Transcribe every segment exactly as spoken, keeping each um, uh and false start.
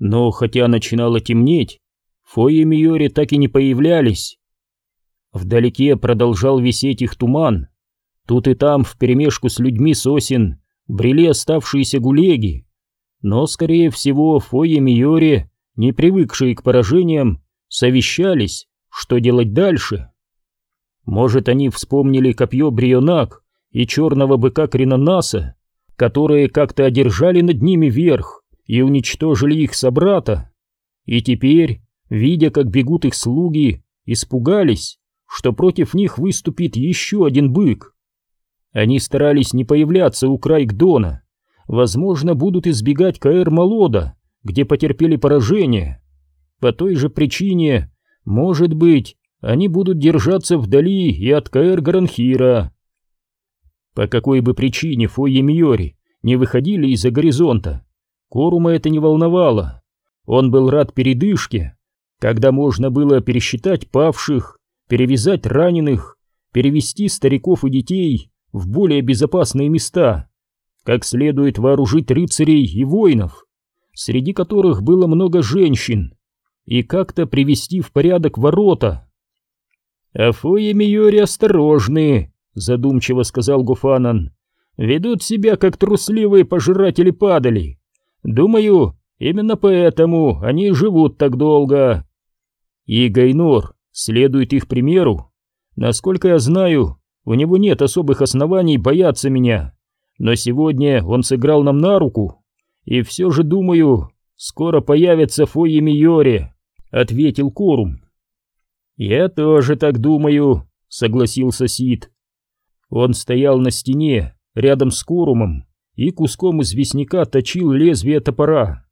Но хотя начинало темнеть, Фойя Миори так и не появлялись. Вдалеке продолжал висеть их туман. Тут и там вперемешку с людьми сосен брели оставшиеся гулеги. Но, скорее всего, Фойя Миори, не привыкшие к поражениям, совещались, что делать дальше. Может, они вспомнили копье Брионак и черного быка Кринонаса, которые как-то одержали над ними верх и уничтожили их собрата, и теперь, видя, как бегут их слуги, испугались, что против них выступит еще один бык. Они старались не появляться у Крайгдона, возможно, будут избегать Каэр-Малода, где потерпели поражение. По той же причине, может быть, они будут держаться вдали и от Каэр-Гаранхира. По какой бы причине Фойя Миори не выходили из-за горизонта, Корума это не волновало. Он был рад передышке, когда можно было пересчитать павших, перевязать раненых, перевести стариков и детей в более безопасные места, как следует вооружить рыцарей и воинов, среди которых было много женщин, и как-то привести в порядок ворота. «А Фойя Миори осторожны», — задумчиво сказал Гофанан, — «ведут себя как трусливые пожиратели падали. Думаю, именно поэтому они живут так долго. И Гайнор следует их примеру. Насколько я знаю, у него нет особых оснований бояться меня, но сегодня он сыграл нам на руку, и все же, думаю, скоро появится Фойя Миори», — ответил Корум. «Я тоже так думаю», — согласился Сид. Он стоял на стене рядом с Корумом и куском известняка точил лезвие топора.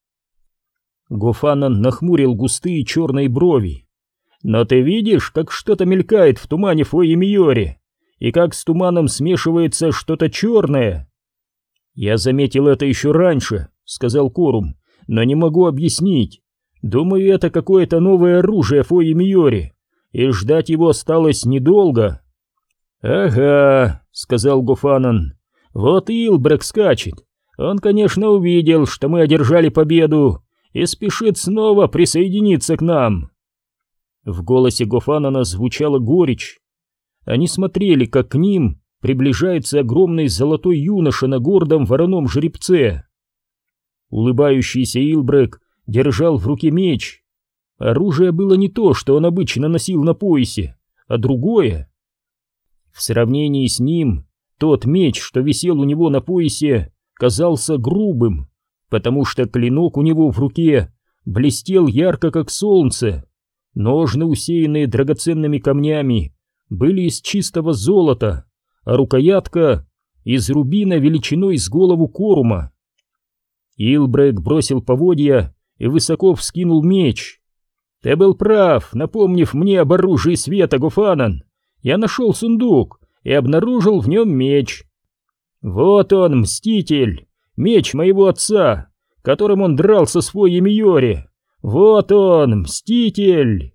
Гофанан нахмурил густые черные брови. «Но ты видишь, как что-то мелькает в тумане Фойи Миори, и как с туманом смешивается что-то черное?» «Я заметил это еще раньше», — сказал Корум, — «но не могу объяснить. Думаю, это какое-то новое оружие Фойи Миори, и ждать его осталось недолго». «Ага», — сказал Гофанан, — «вот и Илбрек скачет. Он, конечно, увидел, что мы одержали победу, и спешит снова присоединиться к нам». В голосе Гофанана звучала горечь. Они смотрели, как к ним приближается огромный золотой юноша на гордом вороном жеребце. Улыбающийся Илбрек держал в руке меч. Оружие было не то, что он обычно носил на поясе, а другое. В сравнении с ним тот меч, что висел у него на поясе, казался грубым, потому что клинок у него в руке блестел ярко, как солнце. Ножны, усеянные драгоценными камнями, были из чистого золота, а рукоятка из рубина величиной с голову Корума. Илбрек бросил поводья и высоко вскинул меч. «Ты был прав, напомнив мне об оружии света, Гофанан. Я нашел сундук и обнаружил в нем меч. Вот он, Мститель, меч моего отца, которым он дрался с Фойей Миори. Вот он, Мститель!»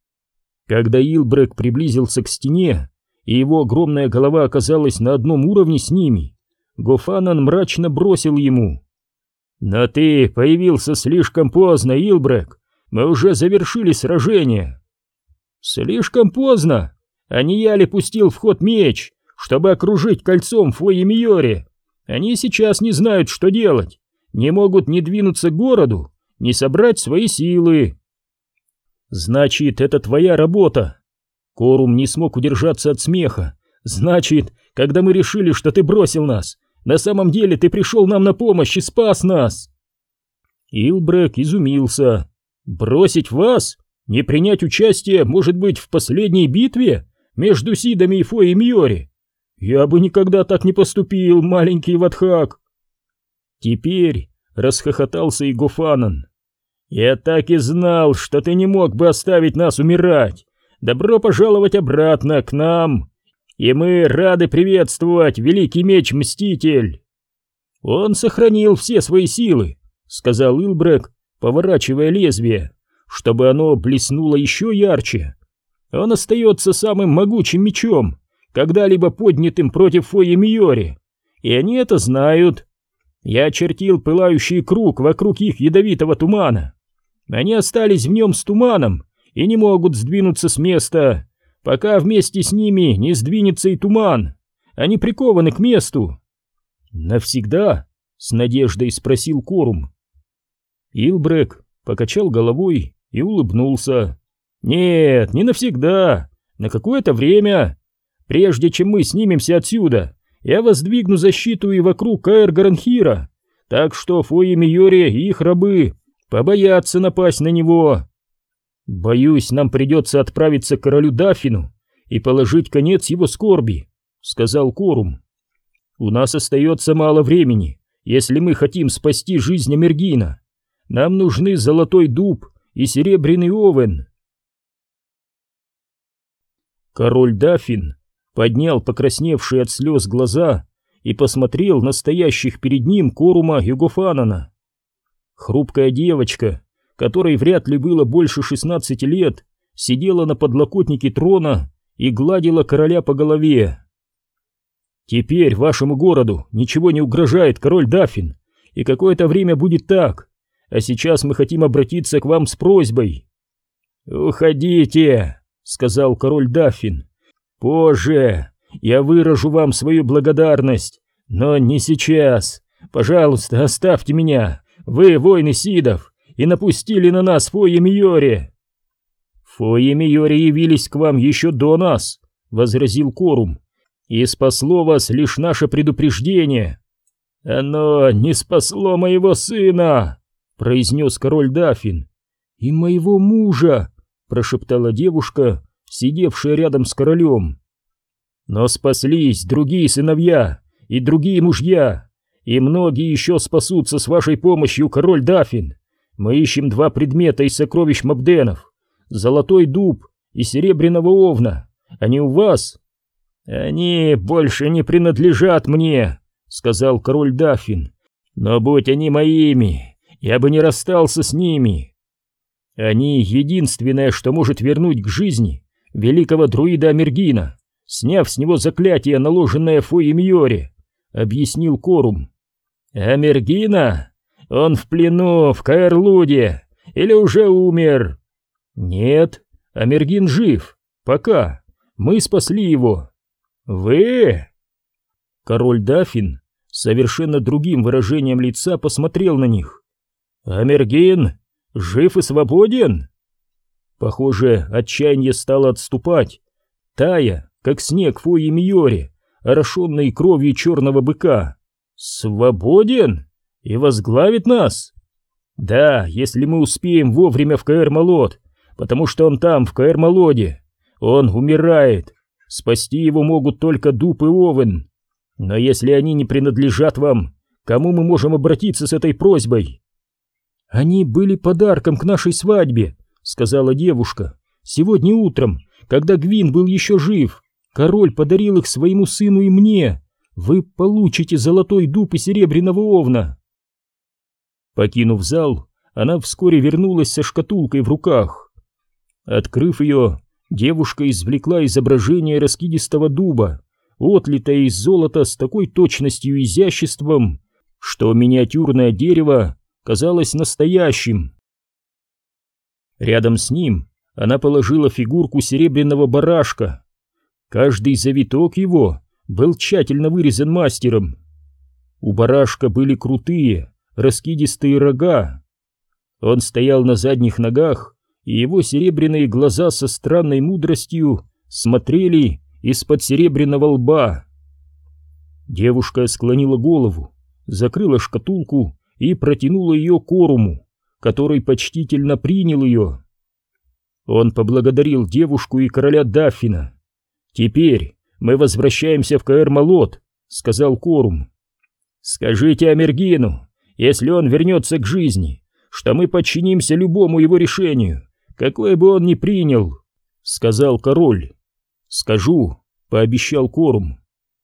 Когда Илбрек приблизился к стене, и его огромная голова оказалась на одном уровне с ними, Гофанан мрачно бросил ему: «Но ты появился слишком поздно, Илбрек. Мы уже завершили сражение». «Слишком поздно? А не я ли пустил в ход меч, чтобы окружить кольцом Фойи Миори? Они сейчас не знают, что делать, не могут ни двинуться к городу, ни собрать свои силы». «Значит, это твоя работа?» Корум не смог удержаться от смеха. «Значит, когда мы решили, что ты бросил нас, на самом деле ты пришел нам на помощь и спас нас?» Илбрек изумился. «Бросить вас? Не принять участие, может быть, в последней битве между Сидами и Фойей Миори? Я бы никогда так не поступил, маленький Ватхак!» Теперь расхохотался и Гофанан. «Я так и знал, что ты не мог бы оставить нас умирать. Добро пожаловать обратно к нам, и мы рады приветствовать великий меч-мститель». «Он сохранил все свои силы», — сказал Илбрек, поворачивая лезвие, чтобы оно блеснуло еще ярче. «Он остается самым могучим мечом, когда-либо поднятым против Фойи Миори, и они это знают. Я очертил пылающий круг вокруг их ядовитого тумана. Они остались в нем с туманом и не могут сдвинуться с места, пока вместе с ними не сдвинется и туман. Они прикованы к месту. «Навсегда?» — с надеждой спросил Корум. Илбрек покачал головой и улыбнулся. «Нет, не навсегда. На какое-то время. Прежде чем мы снимемся отсюда, я воздвигну защиту и вокруг Каэр-Гаранхира, так что Фойи-Мийори и их рабы побоятся напасть на него. Боюсь, нам придется отправиться к королю Даффину и положить конец его скорби», — сказал Корум. «У нас остается мало времени, если мы хотим спасти жизнь Амергина. Нам нужны золотой дуб и серебряный овен». Король Даффин поднял покрасневшие от слез глаза и посмотрел на стоящих перед ним Корума и Гофанана. Хрупкая девочка, которой вряд ли было больше шестнадцати лет, сидела на подлокотнике трона и гладила короля по голове. «Теперь вашему городу ничего не угрожает, король Даффин, и какое-то время будет так, а сейчас мы хотим обратиться к вам с просьбой». «Уходите», — сказал король Даффин. «Позже я выражу вам свою благодарность, но не сейчас. Пожалуйста, оставьте меня, вы, воины Сидов, и напустили на нас Фойи-Мийори». «Фойи-Мийори явились к вам еще до нас», — возразил Корум, «и спасло вас лишь наше предупреждение». «Оно не спасло моего сына», — произнес король Даффин. «И моего мужа», — прошептала девушка, сидевшая рядом с королем. «Но спаслись другие сыновья и другие мужья, и многие еще спасутся с вашей помощью, король Даффин. Мы ищем два предмета из сокровищ Мабденов: золотой дуб и серебряного овна. Они у вас?» «Они больше не принадлежат мне», — сказал король Даффин. «Но будь они моими, я бы не расстался с ними. Они единственное, что может вернуть к жизни великого друида Амергина, сняв с него заклятие, наложенное Фойи-Мийори», — объяснил Корум. «Амергина? Он в плену в Каэр-Луде или уже умер?» «Нет, Амергин жив. Пока. Мы спасли его». «Вы?» Король Даффин с совершенно другим выражением лица посмотрел на них. «Амергин жив и свободен?» Похоже, отчаяние стало отступать, тая, как снег Фойи-Мийори, орошенный кровью черного быка. «Свободен? И возглавит нас?» «Да, если мы успеем вовремя в Каэр-Малот, потому что он там, в Каэр-Малоде. Он умирает. Спасти его могут только дуб и овен. Но если они не принадлежат вам, к кому мы можем обратиться с этой просьбой?» «Они были подарком к нашей свадьбе», — сказала девушка. «Сегодня утром, когда Гвин был еще жив, король подарил их своему сыну и мне. Вы получите золотой дуб и серебряного овна». Покинув зал, она вскоре вернулась со шкатулкой в руках. Открыв ее, девушка извлекла изображение раскидистого дуба, отлитое из золота с такой точностью и изяществом, что миниатюрное дерево казалось настоящим. Рядом с ним она положила фигурку серебряного барашка. Каждый завиток его был тщательно вырезан мастером. У барашка были крутые, раскидистые рога. Он стоял на задних ногах, и его серебряные глаза со странной мудростью смотрели из-под серебряного лба. Девушка склонила голову, закрыла шкатулку и протянула ее Коруму, который почтительно принял ее. Он поблагодарил девушку и короля Даффина. «Теперь мы возвращаемся в Каэр-Малот», — сказал Корум. «Скажите Амергину, если он вернется к жизни, что мы подчинимся любому его решению, какое бы он ни принял», — сказал король. «Скажу», — пообещал Корум.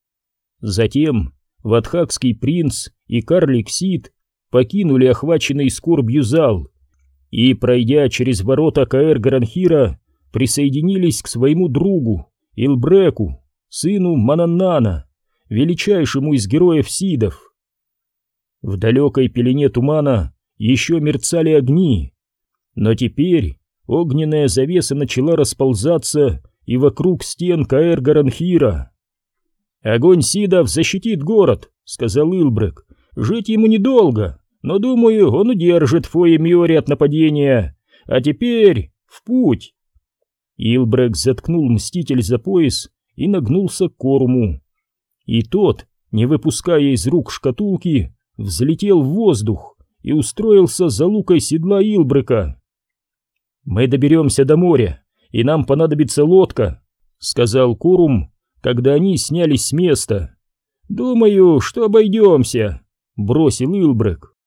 Затем ватхакский принц и карлик Сид покинули охваченный скорбью зал и, пройдя через ворота Каэр-Гаранхира, присоединились к своему другу Илбреку, сыну Мананнана, величайшему из героев Сидов. В далекой пелене тумана еще мерцали огни, но теперь огненная завеса начала расползаться и вокруг стен Каэр-Гаранхира. «Огонь Сидов защитит город», — сказал Илбрек. «Жить ему недолго, но, думаю, он удержит Фойе-Миори от нападения. А теперь в путь!» Илбрек заткнул Мститель за пояс и нагнулся к Коруму. И тот, не выпуская из рук шкатулки, взлетел в воздух и устроился за лукой седла Илбрека. «Мы доберемся до моря, и нам понадобится лодка», — сказал Корум, когда они снялись с места. «Думаю, что обойдемся», — бросил Илбрек.